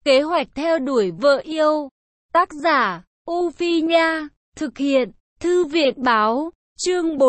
Kế hoạch theo đuổi vợ yêu. Tác giả, U Phi Nha. Thực hiện, Thư viện Báo. Chương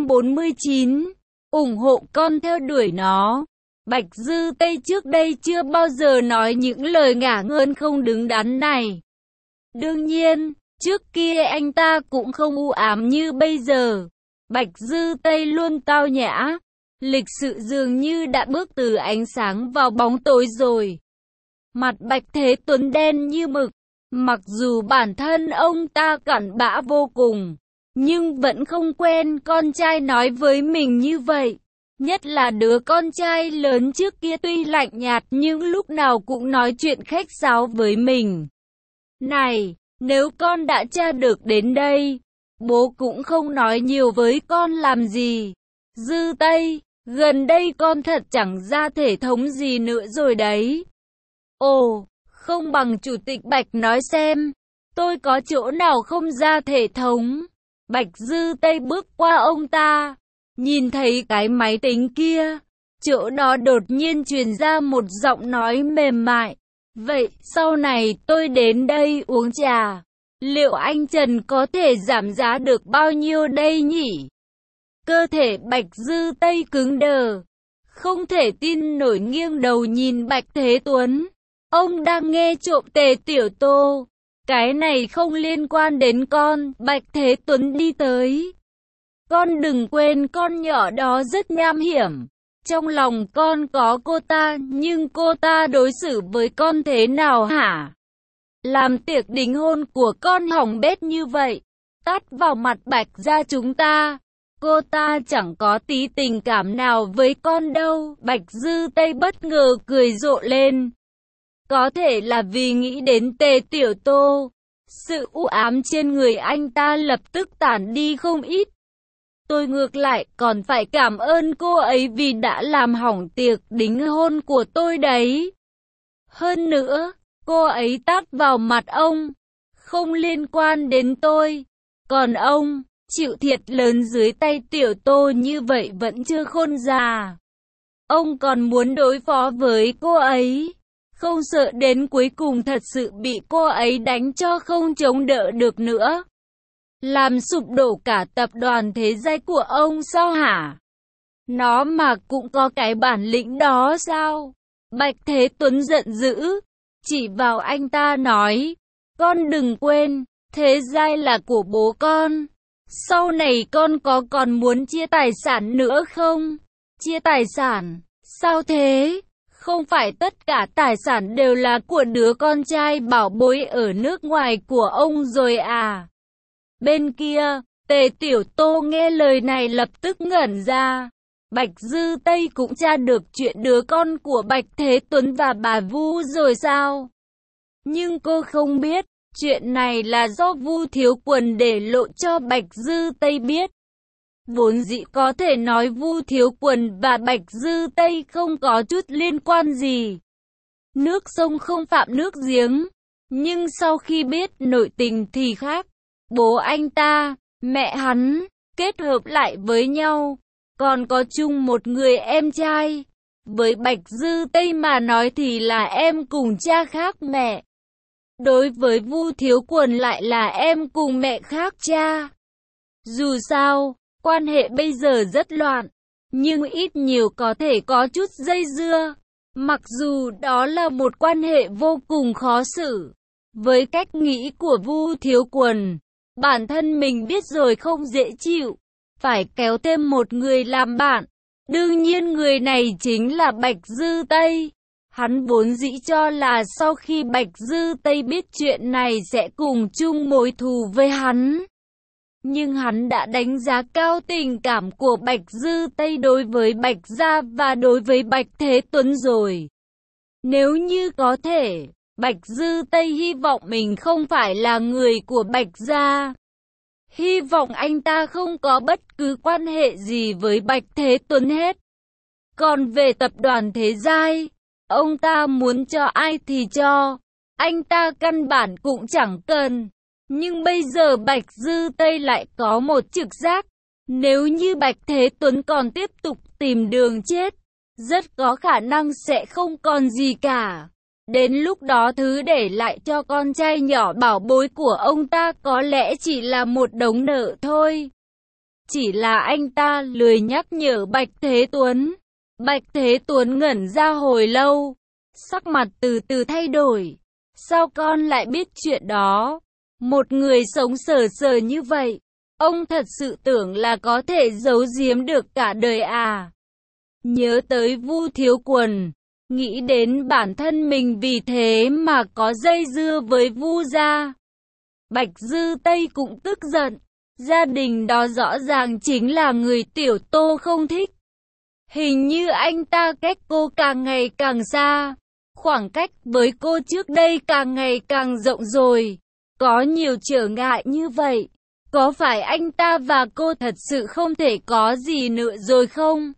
449. Ủng hộ con theo đuổi nó. Bạch Dư Tây trước đây chưa bao giờ nói những lời ngả ngớn không đứng đắn này. Đương nhiên, trước kia anh ta cũng không u ám như bây giờ. Bạch Dư Tây luôn tao nhã. Lịch sự dường như đã bước từ ánh sáng vào bóng tối rồi. Mặt Bạch Thế Tuấn đen như mực. Mặc dù bản thân ông ta cặn bã vô cùng, nhưng vẫn không quen con trai nói với mình như vậy. Nhất là đứa con trai lớn trước kia tuy lạnh nhạt nhưng lúc nào cũng nói chuyện khách sáo với mình. Này, nếu con đã tra được đến đây, bố cũng không nói nhiều với con làm gì. Dư Tây, gần đây con thật chẳng ra thể thống gì nữa rồi đấy. Ồ, không bằng Chủ tịch Bạch nói xem, tôi có chỗ nào không ra thể thống. Bạch Dư Tây bước qua ông ta, nhìn thấy cái máy tính kia, chỗ đó đột nhiên truyền ra một giọng nói mềm mại. Vậy, sau này tôi đến đây uống trà, liệu anh Trần có thể giảm giá được bao nhiêu đây nhỉ? Cơ thể Bạch Dư Tây cứng đờ, không thể tin nổi nghiêng đầu nhìn Bạch Thế Tuấn. Ông đang nghe trộm Tề Tiểu Tô. Cái này không liên quan đến con. Bạch Thế Tuấn đi tới. Con đừng quên con nhỏ đó rất nham hiểm. Trong lòng con có cô ta, nhưng cô ta đối xử với con thế nào hả? Làm tiệc đính hôn của con hỏng bét như vậy, tát vào mặt Bạch gia chúng ta. Cô ta chẳng có tí tình cảm nào với con đâu. Bạch Dư Tây bất ngờ cười rộ lên. Có thể là vì nghĩ đến Tề Tiểu Tô, sự u ám trên người anh ta lập tức tản đi không ít. Tôi ngược lại còn phải cảm ơn cô ấy vì đã làm hỏng tiệc đính hôn của tôi đấy. Hơn nữa, cô ấy tát vào mặt ông, không liên quan đến tôi. Còn ông, chịu thiệt lớn dưới tay Tiểu Tô như vậy vẫn chưa khôn già. Ông còn muốn đối phó với cô ấy, không sợ đến cuối cùng thật sự bị cô ấy đánh cho không chống đỡ được nữa. Làm sụp đổ cả tập đoàn thế giai của ông sao hả? Nó mà cũng có cái bản lĩnh đó sao? Bạch Thế Tuấn giận dữ, chỉ vào anh ta nói, con đừng quên, thế giai là của bố con. Sau này con có còn muốn chia tài sản nữa không? Chia tài sản? Sao thế? Không phải tất cả tài sản đều là của đứa con trai bảo bối ở nước ngoài của ông rồi à? Bên kia, Tề Tiểu Tô nghe lời này lập tức ngẩn ra. Bạch Dư Tây cũng tra được chuyện đứa con của Bạch Thế Tuấn và bà Vu rồi sao? Nhưng cô không biết, chuyện này là do Vu Thiếu Quần để lộ cho Bạch Dư Tây biết. Vốn dĩ có thể nói Vu Thiếu Quần và Bạch Dư Tây không có chút liên quan gì. Nước sông không phạm nước giếng. Nhưng sau khi biết nội tình thì khác. Bố anh ta, mẹ hắn, kết hợp lại với nhau. Còn có chung một người em trai. Với Bạch Dư Tây mà nói thì là em cùng cha khác mẹ. Đối với Vu Thiếu Quần lại là em cùng mẹ khác cha. Dù sao, quan hệ bây giờ rất loạn, nhưng ít nhiều có thể có chút dây dưa. Mặc dù đó là một quan hệ vô cùng khó xử. Với cách nghĩ của Vu Thiếu Quần, bản thân mình biết rồi không dễ chịu, phải kéo thêm một người làm bạn. Đương nhiên người này chính là Bạch Dư Tây. Hắn vốn dĩ cho là sau khi Bạch Dư Tây biết chuyện này sẽ cùng chung mối thù với hắn. Nhưng hắn đã đánh giá cao tình cảm của Bạch Dư Tây đối với Bạch Gia và đối với Bạch Thế Tuấn rồi. Nếu như có thể, Bạch Dư Tây hy vọng mình không phải là người của Bạch Gia. Hy vọng anh ta không có bất cứ quan hệ gì với Bạch Thế Tuấn hết. Còn về tập đoàn Thế Giai, ông ta muốn cho ai thì cho, anh ta căn bản cũng chẳng cần. Nhưng bây giờ Bạch Dư Tây lại có một trực giác, nếu như Bạch Thế Tuấn còn tiếp tục tìm đường chết, rất có khả năng sẽ không còn gì cả. Đến lúc đó thứ để lại cho con trai nhỏ bảo bối của ông ta có lẽ chỉ là một đống nợ thôi. Chỉ là anh ta lười nhắc nhở Bạch Thế Tuấn. Bạch Thế Tuấn ngẩn ra hồi lâu, sắc mặt từ từ thay đổi. Sao con lại biết chuyện đó? Một người sống sờ sờ như vậy, ông thật sự tưởng là có thể giấu giếm được cả đời à? Nhớ tới Vu Thiếu Quần, nghĩ đến bản thân mình vì thế mà có dây dưa với Vu gia. Bạch Dư Tây cũng tức giận, gia đình đó rõ ràng chính là người Tiểu Tô không thích. Hình như anh ta cách cô càng ngày càng xa, khoảng cách với cô trước đây càng ngày càng rộng rồi. Có nhiều trở ngại như vậy, có phải anh ta và cô thật sự không thể có gì nữa rồi không?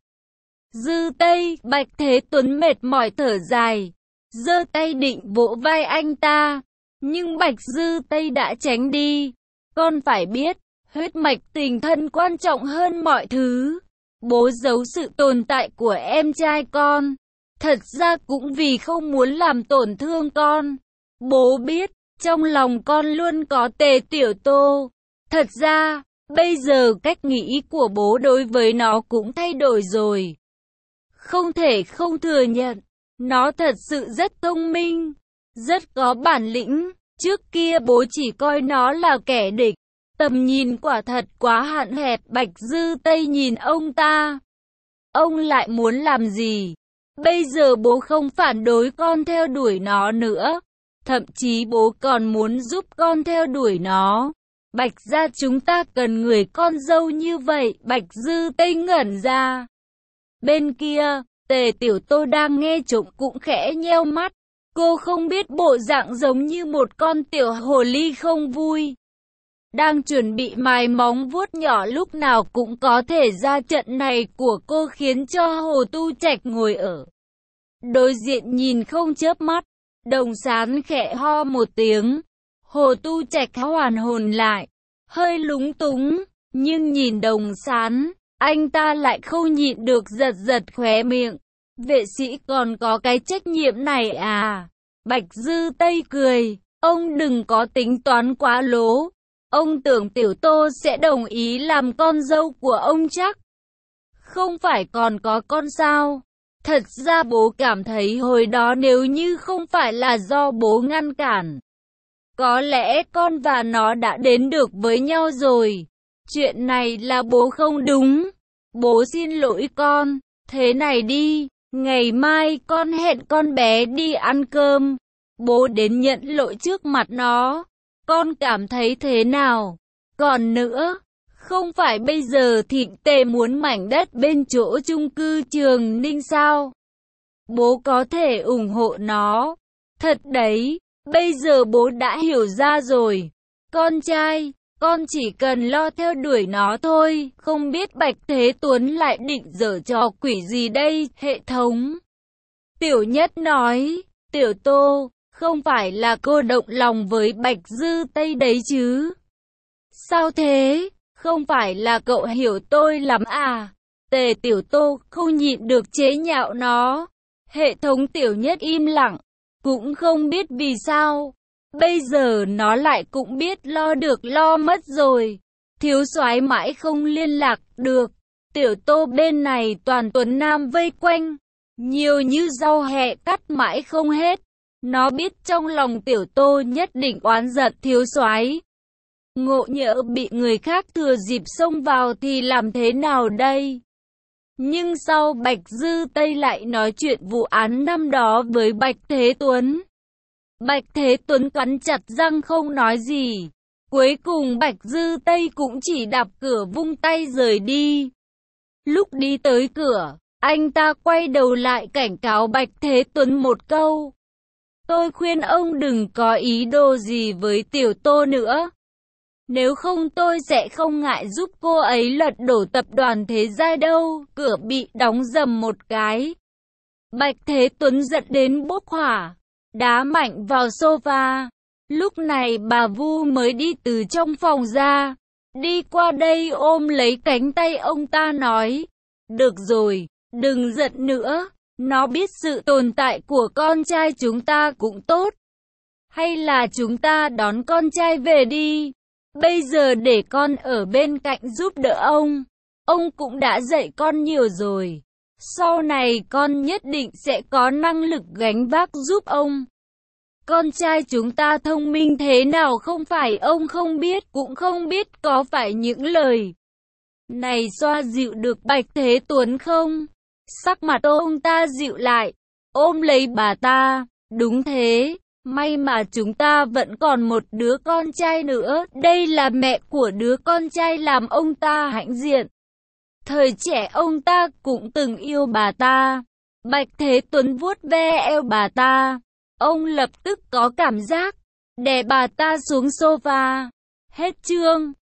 Dư Tây, Bạch Thế Tuấn mệt mỏi thở dài, giơ tay định vỗ vai anh ta, nhưng Bạch Dư Tây đã tránh đi. Con phải biết, huyết mạch tình thân quan trọng hơn mọi thứ. Bố giấu sự tồn tại của em trai con, thật ra cũng vì không muốn làm tổn thương con. Bố biết, trong lòng con luôn có Tề Tiểu Tô. Thật ra, bây giờ cách nghĩ của bố đối với nó cũng thay đổi rồi. Không thể không thừa nhận, nó thật sự rất thông minh, rất có bản lĩnh. Trước kia bố chỉ coi nó là kẻ địch, tầm nhìn quả thật quá hạn hẹp. Bạch Dư Tây nhìn ông ta. Ông lại muốn làm gì? Bây giờ bố không phản đối con theo đuổi nó nữa. Thậm chí bố còn muốn giúp con theo đuổi nó. Bạch gia chúng ta cần người con dâu như vậy. Bạch Dư Tây ngẩn ra. Bên kia, Tề Tiểu Tô đang nghe trộm cũng khẽ nheo mắt. Cô không biết bộ dạng giống như một con tiểu hồ ly không vui. Đang chuẩn bị mài móng vuốt nhỏ lúc nào cũng có thể ra trận này của cô khiến cho Hồ Tu Trạch ngồi ở đối diện nhìn không chớp mắt. Đồng Sán khẽ ho một tiếng. Hồ Tu Trạch hoàn hồn lại, hơi lúng túng, nhưng nhìn Đồng Sán, anh ta lại không nhịn được giật giật khóe miệng. Vệ sĩ còn có cái trách nhiệm này à? Bạch Dư Tây cười, ông đừng có tính toán quá lố. Ông tưởng Tiểu Tô sẽ đồng ý làm con dâu của ông chắc? Không phải còn có con sao? Thật ra bố cảm thấy hồi đó nếu như không phải là do bố ngăn cản, có lẽ con và nó đã đến được với nhau rồi. Chuyện này là bố không đúng. Bố xin lỗi con. Thế này đi, ngày mai con hẹn con bé đi ăn cơm. Bố đến nhận lỗi trước mặt nó. Con cảm thấy thế nào? Còn nữa, không phải bây giờ Thịnh Tề muốn mảnh đất bên chỗ chung cư Trường Ninh sao? Bố có thể ủng hộ nó. Thật đấy, bây giờ bố đã hiểu ra rồi. Con trai, con chỉ cần lo theo đuổi nó thôi. Không biết Bạch Thế Tuấn lại định giở trò quỷ gì đây? Hệ thống. Tiểu Nhất nói, Tiểu Tô, không phải là cô động lòng với Bạch Dư Tây đấy chứ? Sao thế? Không phải là cậu hiểu tôi lắm à? Tề Tiểu Tô không nhịn được chế nhạo nó. Hệ thống Tiểu Nhất im lặng, cũng không biết vì sao. Bây giờ nó lại cũng biết lo được lo mất rồi. Thiếu soái mãi không liên lạc được. Tiểu Tô bên này toàn tuấn nam vây quanh, nhiều như rau hẹ cắt mãi không hết. Nó biết trong lòng Tiểu Tô nhất định oán giận thiếu soái. Ngộ nhỡ bị người khác thừa dịp xông vào thì làm thế nào đây? Nhưng sau Bạch Dư Tây lại nói chuyện vụ án năm đó với Bạch Thế Tuấn. Bạch Thế Tuấn cắn chặt răng không nói gì. Cuối cùng Bạch Dư Tây cũng chỉ đạp cửa vung tay rời đi. Lúc đi tới cửa, anh ta quay đầu lại cảnh cáo Bạch Thế Tuấn một câu. Tôi khuyên ông đừng có ý đồ gì với Tiểu Tô nữa. Nếu không tôi sẽ không ngại giúp cô ấy lật đổ tập đoàn Thế Giai đâu. Cửa bị đóng rầm một cái. Bạch Thế Tuấn giận đến bốc hỏa, đá mạnh vào sofa. Lúc này bà Vu mới đi từ trong phòng ra, đi qua đây ôm lấy cánh tay ông ta nói. Được rồi, đừng giận nữa. Nó biết sự tồn tại của con trai chúng ta cũng tốt. Hay là chúng ta đón con trai về đi. Bây giờ để con ở bên cạnh giúp đỡ ông. Ông cũng đã dạy con nhiều rồi. Sau này con nhất định sẽ có năng lực gánh vác giúp ông. Con trai chúng ta thông minh thế nào không phải ông không biết, cũng không biết có phải những lời này xoa dịu được Bạch Thế Tuấn không? Sắc mặt ông ta dịu lại, ôm lấy bà ta. Đúng thế, may mà chúng ta vẫn còn một đứa con trai nữa. Đây là mẹ của đứa con trai làm ông ta hãnh diện. Thời trẻ ông ta cũng từng yêu bà ta. Bạch Thế Tuấn vuốt ve eo bà ta. Ông lập tức có cảm giác đè bà ta xuống sofa. Hết chương.